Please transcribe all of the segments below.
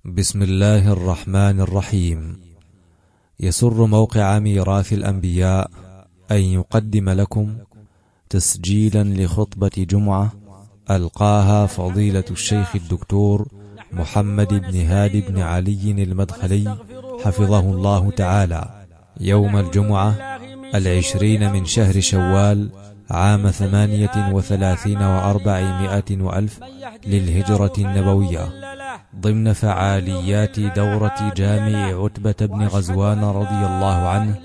بسم الله الرحمن الرحيم. يسر موقع ميراث الأنبياء أن يقدم لكم تسجيلا لخطبة جمعة ألقاها فضيلة الشيخ الدكتور محمد بن هادي بن علي المدخلي حفظه الله تعالى يوم الجمعة 20 من شهر شوال عام 38 و400 وألف للهجرة النبوية، ضمن فعاليات دورة جامع عتبة بن غزوان رضي الله عنه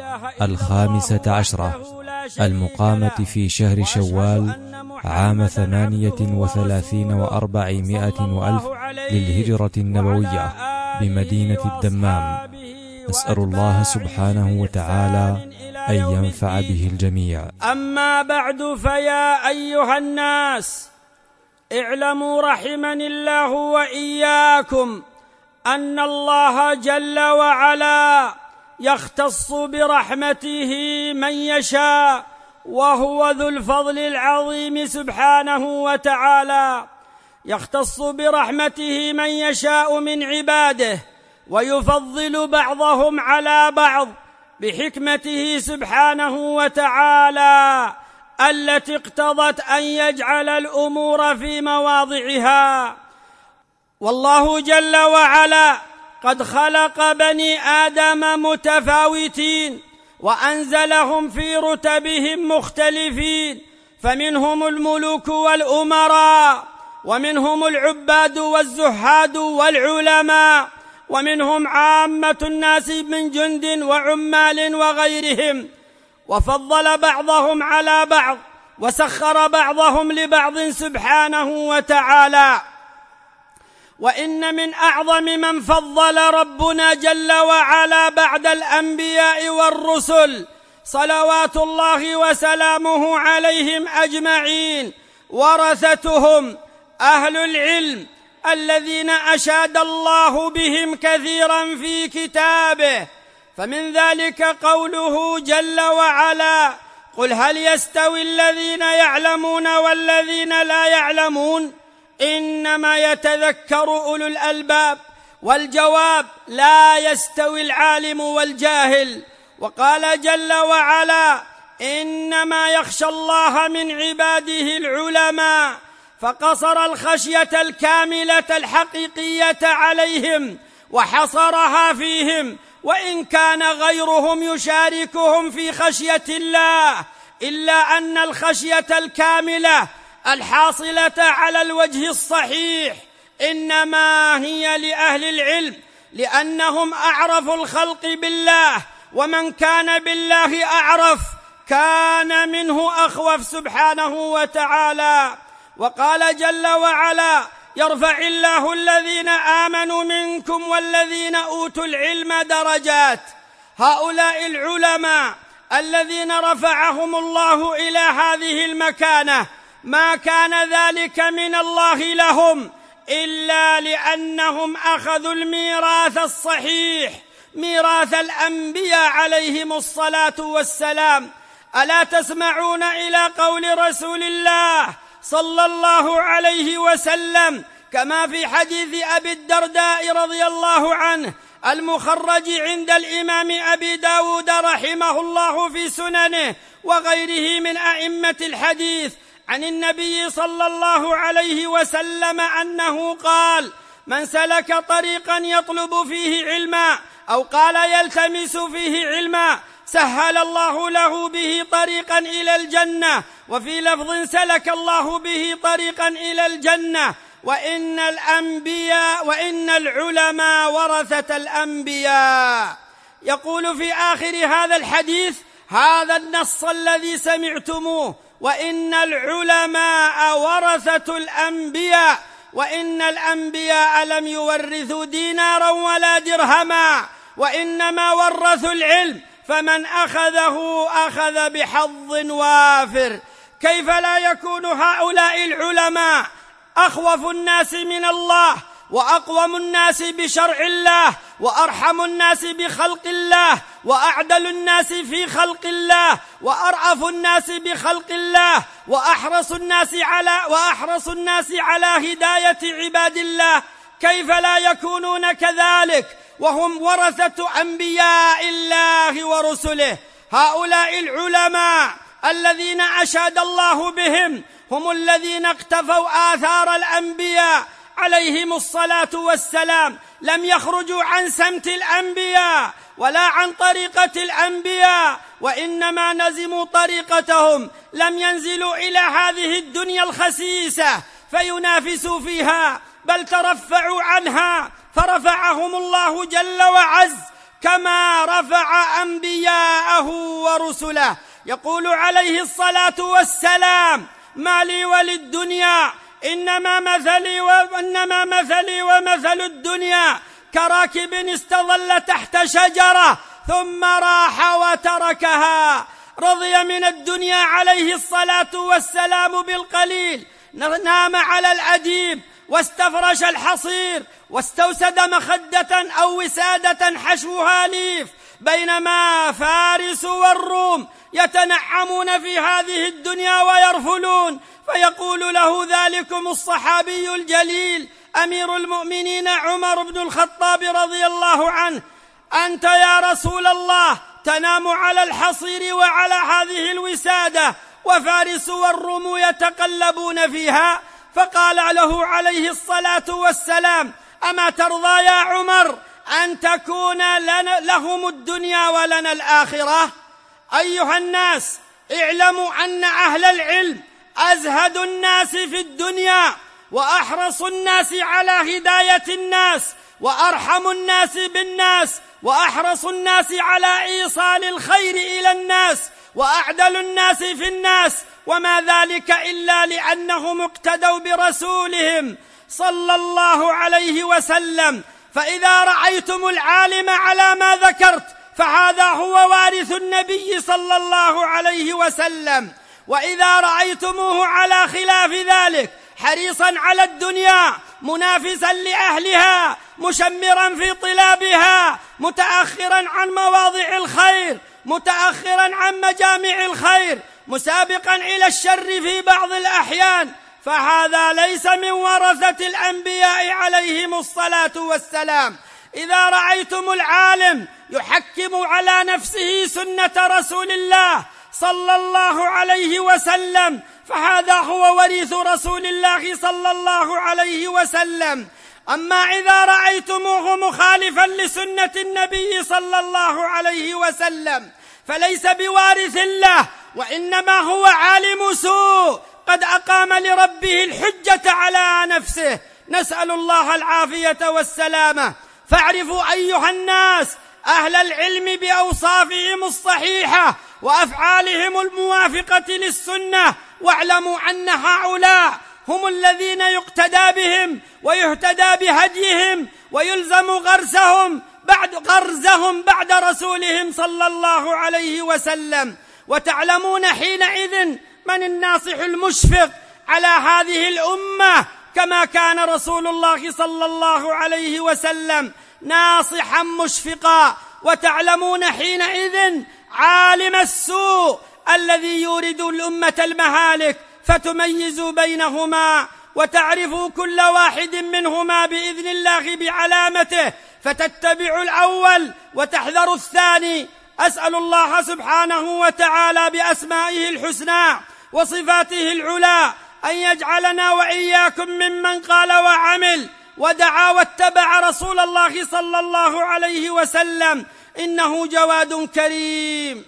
15 المقامة في شهر شوال عام 38 و400 وألف للهجرة النبوية بمدينة الدمام. نسأل الله سبحانه وتعالى أن ينفع به الجميع. أما بعد، فيا أيها الناس، اعلموا رحمني الله وإياكم أن الله جل وعلا يختص برحمته من يشاء، وهو ذو الفضل العظيم سبحانه وتعالى. يختص برحمته من يشاء من عباده، ويفضل بعضهم على بعض بحكمته سبحانه وتعالى التي اقتضت أن يجعل الأمور في مواضعها. والله جل وعلا قد خلق بني آدم متفاوتين، وأنزلهم في رتبهم مختلفين، فمنهم الملوك والأمراء، ومنهم العباد والزهاد والعلماء، ومنهم عامة الناس من جند وعمال وغيرهم، وفضل بعضهم على بعض، وسخر بعضهم لبعض سبحانه وتعالى. وإن من أعظم من فضل ربنا جل وعلا بعد الأنبياء والرسل صلوات الله وسلامه عليهم أجمعين ورثتهم أهل العلم الذين أشاد الله بهم كثيرا في كتابه. فمن ذلك قوله جل وعلا: قل هل يستوي الذين يعلمون والذين لا يعلمون إنما يتذكر أولو الألباب. والجواب: لا يستوي العالم والجاهل. وقال جل وعلا: إنما يخشى الله من عباده العلماء، فقصر الخشية الكاملة الحقيقية عليهم وحصرها فيهم، وإن كان غيرهم يشاركهم في خشية الله، إلا أن الخشية الكاملة الحاصلة على الوجه الصحيح إنما هي لأهل العلم، لأنهم أعرف الخلق بالله، ومن كان بالله أعرف كان منه أخوف سبحانه وتعالى. وقال جل وعلا: يرفع الله الذين آمنوا منكم والذين أوتوا العلم درجات. هؤلاء العلماء الذين رفعهم الله إلى هذه المكانة ما كان ذلك من الله لهم إلا لأنهم أخذوا الميراث الصحيح، ميراث الأنبياء عليهم الصلاة والسلام. ألا تسمعون إلى قول رسول الله صلى الله عليه وسلم كما في حديث أبي الدرداء رضي الله عنه المخرج عند الإمام أبي داود رحمه الله في سننه وغيره من أئمة الحديث عن النبي صلى الله عليه وسلم أنه قال: من سلك طريقا يطلب فيه علما، أو قال يلتمس فيه علما، سهل الله له به طريقا إلى الجنة. وفي لفظ: سلك الله به طريقا إلى الجنة. وإن العلماء ورثة الأنبياء. يقول في آخر هذا الحديث هذا النص الذي سمعتموه: وإن العلماء ورثة الأنبياء، وإن الأنبياء لم يورثوا دينارا ولا درهما، وإنما ورثوا العلم، فمن أخذه أخذ بحظ وافر. كيف لا يكون هؤلاء العلماء أخوف الناس من الله، وأقوم الناس بشرع الله، وأرحم الناس بخلق الله، وأعدل الناس في خلق الله، وأرأف الناس بخلق الله، وأحرص الناس على هداية عباد الله؟ كيف لا يكونون كذلك وهم ورثة أنبياء الله ورسله؟ هؤلاء العلماء الذين أشاد الله بهم هم الذين اقتفوا آثار الأنبياء عليهم الصلاة والسلام، لم يخرجوا عن سمت الأنبياء ولا عن طريقة الأنبياء، وإنما نزموا طريقتهم، لم ينزلوا إلى هذه الدنيا الخسيسة فينافسوا فيها، بل ترفعوا عنها فرفعهم الله جل وعز كما رفع أنبياءه ورسله. يقول عليه الصلاة والسلام: ما لي وللدنيا إنما مثلي ومثل الدنيا كراكب استظل تحت شجرة ثم راح وتركها. رضي من الدنيا عليه الصلاة والسلام بالقليل، نام على الأديب واستفرش الحصير واستوسد مخدة أو وسادة حشوها ليف، بينما فارس والروم يتنعمون في هذه الدنيا ويرفلون. فيقول له ذلكم الصحابي الجليل أمير المؤمنين عمر بن الخطاب رضي الله عنه: أنت يا رسول الله تنام على الحصير وعلى هذه الوسادة وفارس والروم يتقلبون فيها. فقال له عليه الصلاة والسلام: أما ترضى يا عمر أن تكون لهم الدنيا ولنا الآخرة؟ أيها الناس، اعلموا أن أهل العلم أزهد الناس في الدنيا وأحرص الناس على هداية الناس وأرحم الناس بالناس وأحرص الناس على إيصال الخير إلى الناس وأعدل الناس في الناس، وما ذلك إلا لأنهم اقتدوا برسولهم صلى الله عليه وسلم. فإذا رأيتم العالم على ما ذكرت فهذا هو وارث النبي صلى الله عليه وسلم، وإذا رأيتموه على خلاف ذلك حريصا على الدنيا منافسا لأهلها مشمرا في طلابها متأخرا عن مواضع الخير متأخرا عن مجامع الخير مسابقا إلى الشر في بعض الأحيان، فهذا ليس من ورثة الأنبياء عليهم الصلاة والسلام. إذا رأيتم العالم يحكم على نفسه سنة رسول الله صلى الله عليه وسلم فهذا هو وريث رسول الله صلى الله عليه وسلم. أما إذا رأيتموه مخالفا لسنة النبي صلى الله عليه وسلم فليس بوارث الله، وإنما هو عالم سوء قد أقام لربه الحجة على نفسه. نسأل الله العافية والسلامة. فاعرفوا أيها الناس أهل العلم بأوصافهم الصحيحة وأفعالهم الموافقة للسنة، واعلموا أن هؤلاء هم الذين يقتدى بهم ويهتدى بهديهم ويلزم غرزهم بعد رسولهم صلى الله عليه وسلم. وتعلمون حينئذ من الناصح المشفق على هذه الأمة، كما كان رسول الله صلى الله عليه وسلم ناصحا مشفقا. وتعلمون حينئذ عالم السوء الذي يورد الأمة المهالك، فتميزوا بينهما وتعرفوا كل واحد منهما بإذن الله بعلامته، فتتبعوا الأول وتحذروا الثاني. أسأل الله سبحانه وتعالى بأسمائه الحسنى وصفاته العلى أن يجعلنا وإياكم ممن قال وعمل ودعا واتبع رسول الله صلى الله عليه وسلم، إنه جواد كريم.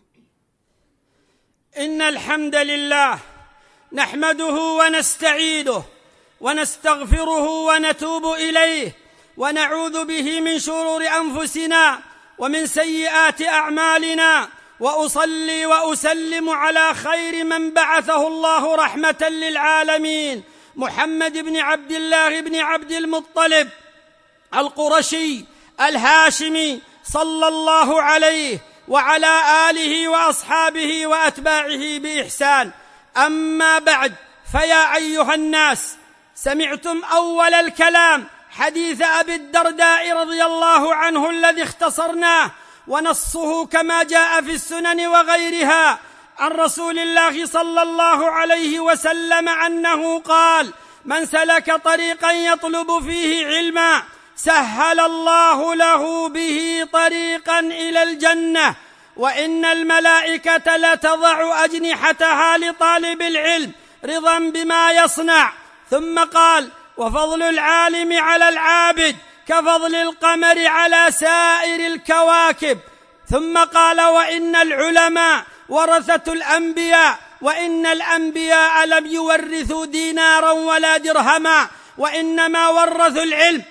إن الحمد لله نحمده ونستعينه ونستغفره ونتوب إليه ونعوذ به من شرور أنفسنا ومن سيئات أعمالنا، وأصلي وأسلم على خير من بعثه الله رحمة للعالمين، محمد بن عبد الله بن عبد المطلب القرشي الهاشمي صلى الله عليه وعلى آله وأصحابه وأتباعه بإحسان. أما بعد، فيا أيها الناس، سمعتم أول الكلام حديث أبي الدرداء رضي الله عنه الذي اختصرناه، ونصه كما جاء في السنن وغيرها عن رسول الله صلى الله عليه وسلم أنه قال: من سلك طريقا يطلب فيه علما سهل الله له به طريقا إلى الجنة، وإن الملائكة لتضع أجنحتها لطالب العلم رضا بما يصنع. ثم قال: وفضل العالم على العابد كفضل القمر على سائر الكواكب. ثم قال: وإن العلماء ورثة الأنبياء، وإن الأنبياء لم يورثوا دينارا ولا درهما، وإنما ورثوا العلم،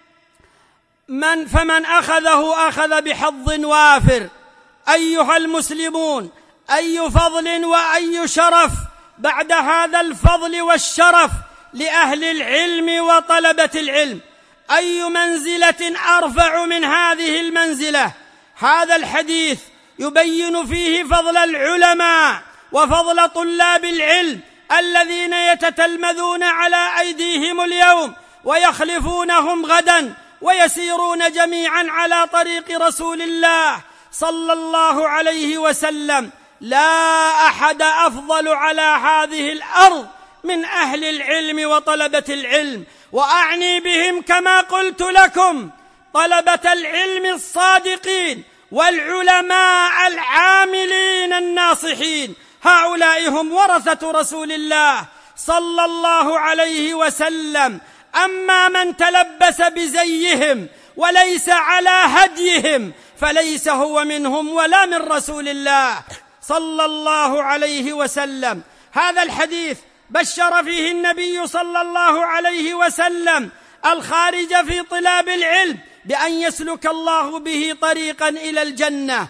فمن أخذه أخذ بحظ وافر. أيها المسلمون، أي فضل وأي شرف بعد هذا الفضل والشرف لأهل العلم وطلبة العلم! أي منزلة أرفع من هذه المنزلة؟ هذا الحديث يبين فيه فضل العلماء وفضل طلاب العلم الذين يتتلمذون على أيديهم اليوم ويخلفونهم غدا، ويسيرون جميعا على طريق رسول الله صلى الله عليه وسلم. لا أحد أفضل على هذه الأرض من أهل العلم وطلبة العلم، وأعني بهم كما قلت لكم طلبة العلم الصادقين والعلماء العاملين الناصحين. هؤلاء هم ورثة رسول الله صلى الله عليه وسلم. أما من تلبس بزيهم وليس على هديهم فليس هو منهم ولا من رسول الله صلى الله عليه وسلم. هذا الحديث بشر فيه النبي صلى الله عليه وسلم الخارج في طلاب العلم بأن يسلك الله به طريقا إلى الجنة،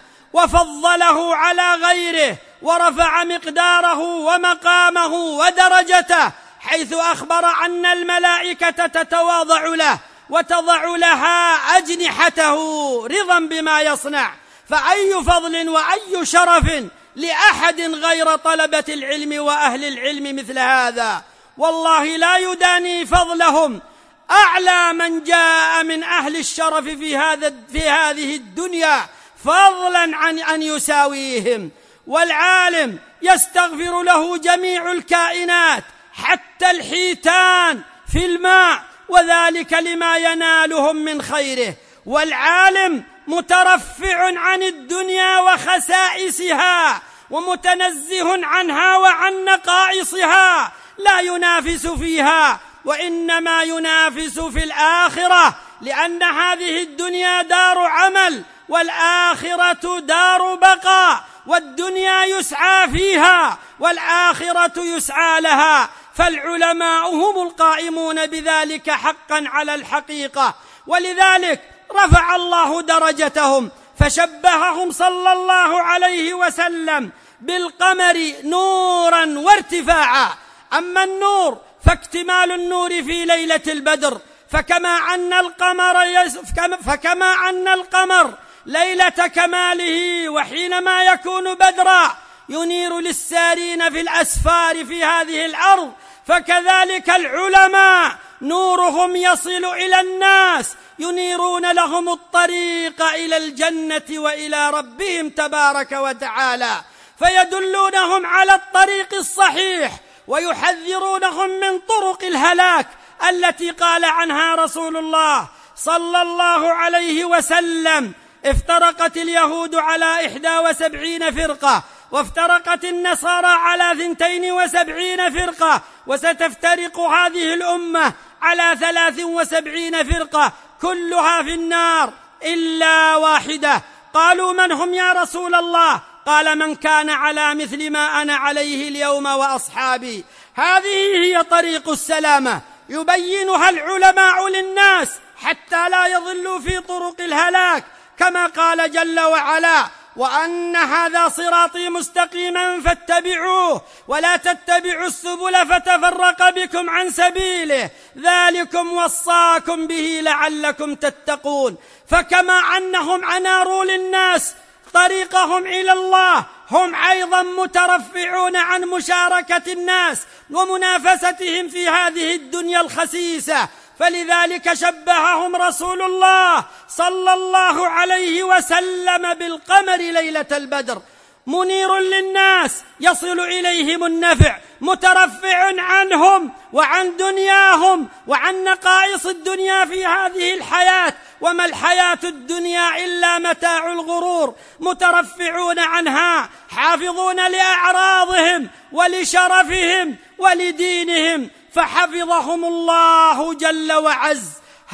وفضله على غيره ورفع مقداره ومقامه ودرجته، حيث أخبر أن الملائكة تتواضع له وتضع لها أجنحته رضا بما يصنع. فأي فضل وأي شرف لأحد غير طلبة العلم وأهل العلم مثل هذا! والله لا يداني فضلهم أعلى من جاء من أهل الشرف في هذه الدنيا فضلا عن أن يساويهم. والعالم يستغفر له جميع الكائنات حتى الحيتان في الماء، وذلك لما ينالهم من خيره. والعالم مترفع عن الدنيا وخسائسها ومتنزه عنها وعن نقائصها، لا ينافس فيها وإنما ينافس في الآخرة، لأن هذه الدنيا دار عمل والآخرة دار بقاء، والدنيا يسعى فيها والآخرة يسعى لها. فالعلماء هم القائمون بذلك حقا على الحقيقة، ولذلك رفع الله درجتهم فشبههم صلى الله عليه وسلم بالقمر نورا وارتفاعا. أما النور فاكتمال النور في ليلة البدر، فكما أن القمر ليلة كماله وحينما يكون بدرا ينير للسارين في الأسفار في هذه الأرض، فكذلك العلماء نورهم يصل إلى الناس، ينيرون لهم الطريق إلى الجنة وإلى ربهم تبارك وتعالى، فيدلونهم على الطريق الصحيح ويحذرونهم من طرق الهلاك التي قال عنها رسول الله صلى الله عليه وسلم: افترقت اليهود على 71 فرقة، وافترقت النصارى على 72 فرقة، وستفترق هذه الأمة على 73 فرقة كلها في النار إلا واحدة. قالوا: من هم يا رسول الله؟ قال: من كان على مثل ما أنا عليه اليوم وأصحابي. هذه هي طريق السلامة يبينها العلماء للناس حتى لا يضلوا في طرق الهلاك، كما قال جل وعلا: وأن هذا صراطي مستقيما فاتبعوه ولا تتبعوا السبل فتفرق بكم عن سبيله ذلكم وصاكم به لعلكم تتقون. فكما أنهم أناروا للناس طريقهم إلى الله، هم أيضا مترفعون عن مشاركة الناس ومنافستهم في هذه الدنيا الخسيسة. فلذلك شبههم رسول الله صلى الله عليه وسلم بالقمر ليلة البدر. منير للناس يصل إليهم النفع، مترفع عنهم وعن دنياهم وعن نقائص الدنيا في هذه الحياة، وما الحياة الدنيا إلا متاع الغرور، مترفعون عنها، حافظون لأعراضهم ولشرفهم ولدينهم، فحفظهم الله جل وعز.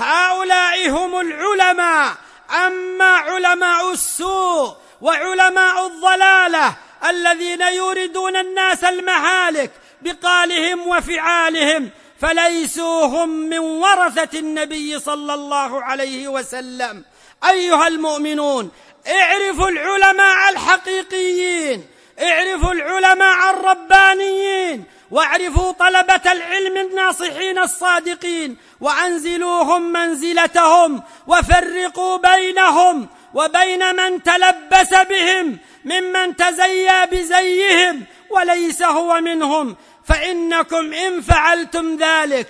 هؤلاء هم العلماء. أما علماء السوء وعلماء الضلالة الذين يوردون الناس المهالك بقالهم وفعالهم فليسوا هم من ورثة النبي صلى الله عليه وسلم. أيها المؤمنون، اعرفوا العلماء الحقيقيين، اعرفوا العلماء الربانيين، واعرفوا طلبة العلم الناصحين الصادقين، وأنزلوهم منزلتهم، وفرقوا بينهم وبين من تلبس بهم ممن تزيى بزيهم وليس هو منهم، فإنكم إن فعلتم ذلك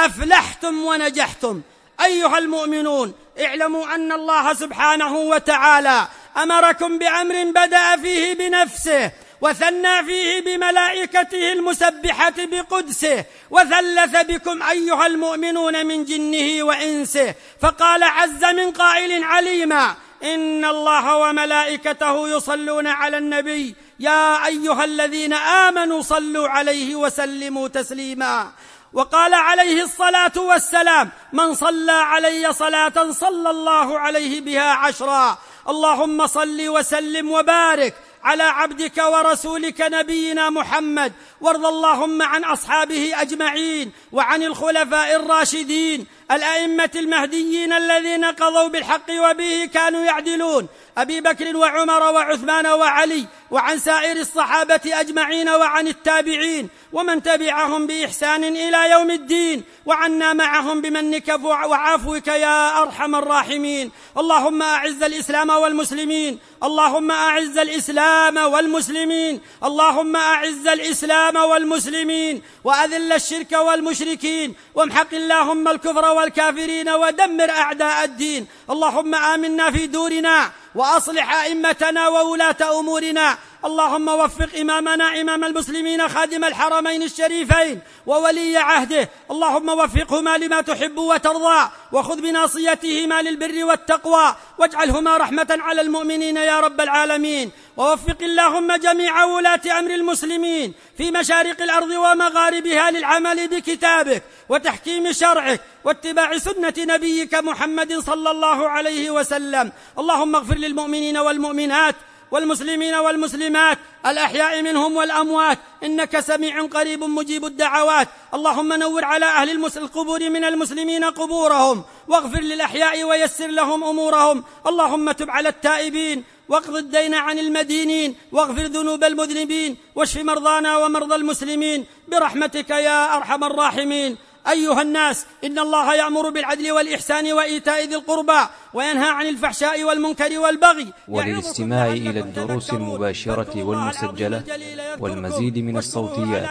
أفلحتم ونجحتم. أيها المؤمنون، اعلموا أن الله سبحانه وتعالى أمركم بأمر بدأ فيه بنفسه، وثنى فيه بملائكته المسبحة بقدسه، وثلث بكم أيها المؤمنون من جنه وإنسه، فقال عز من قائل عليما: إن الله وملائكته يصلون على النبي يا أيها الذين آمنوا صلوا عليه وسلموا تسليما. وقال عليه الصلاة والسلام: من صلى علي صلاة صلى الله عليه بها 10. اللهم صل وسلم وبارك على عبدك ورسولك نبينا محمد، وارض اللهم عن أصحابه أجمعين، وعن الخلفاء الراشدين الأئمة المهديين الذين قضوا بالحق وبه كانوا يعدلون، أبي بكر وعمر وعثمان وعلي، وعن سائر الصحابة أجمعين، وعن التابعين ومن تبعهم بإحسان إلى يوم الدين، وعنا معهم بمنك وعفوك يا أرحم الراحمين. اللهم أعز الإسلام والمسلمين، اللهم أعز الإسلام والمسلمين، اللهم أعز الإسلام والمسلمين، وأذل الشرك والمشركين، وامحق اللهم الكفر والكافرين، ودمر أعداء الدين. اللهم آمنا في دورنا، وأصلح أئمتنا وولاة أمورنا. اللهم وفق إمامنا إمام المسلمين خادم الحرمين الشريفين وولي عهده، اللهم وفقهما لما تحب وترضى، وخذ بناصيتهما للبر والتقوى، واجعلهما رحمة على المؤمنين يا رب العالمين. ووفق اللهم جميع ولاة أمر المسلمين في مشارق الأرض ومغاربها للعمل بكتابك وتحكيم شرعك واتباع سنة نبيك محمد صلى الله عليه وسلم. اللهم اغفر للمؤمنين والمؤمنات والمسلمين والمسلمات الأحياء منهم والأموات، إنك سميع قريب مجيب الدعوات. اللهم نور على أهل القبور من المسلمين قبورهم، واغفر للأحياء ويسر لهم أمورهم. اللهم تب على التائبين، واقض الدين عن المدينين، واغفر ذنوب المذنبين، واشف مرضانا ومرضى المسلمين برحمتك يا أرحم الراحمين. أيها الناس، إن الله يأمر بالعدل والإحسان وإيتاء ذي القربى، وينهى عن الفحشاء والمنكر والبغي. وللاستماع إلى الدروس المباشرة والمسجلة والمزيد من الصوتيات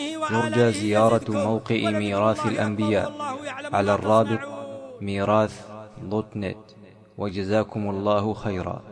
يرجى زيارة موقع ميراث الأنبياء على الرابط ميراث.net. وجزاكم الله خيرا.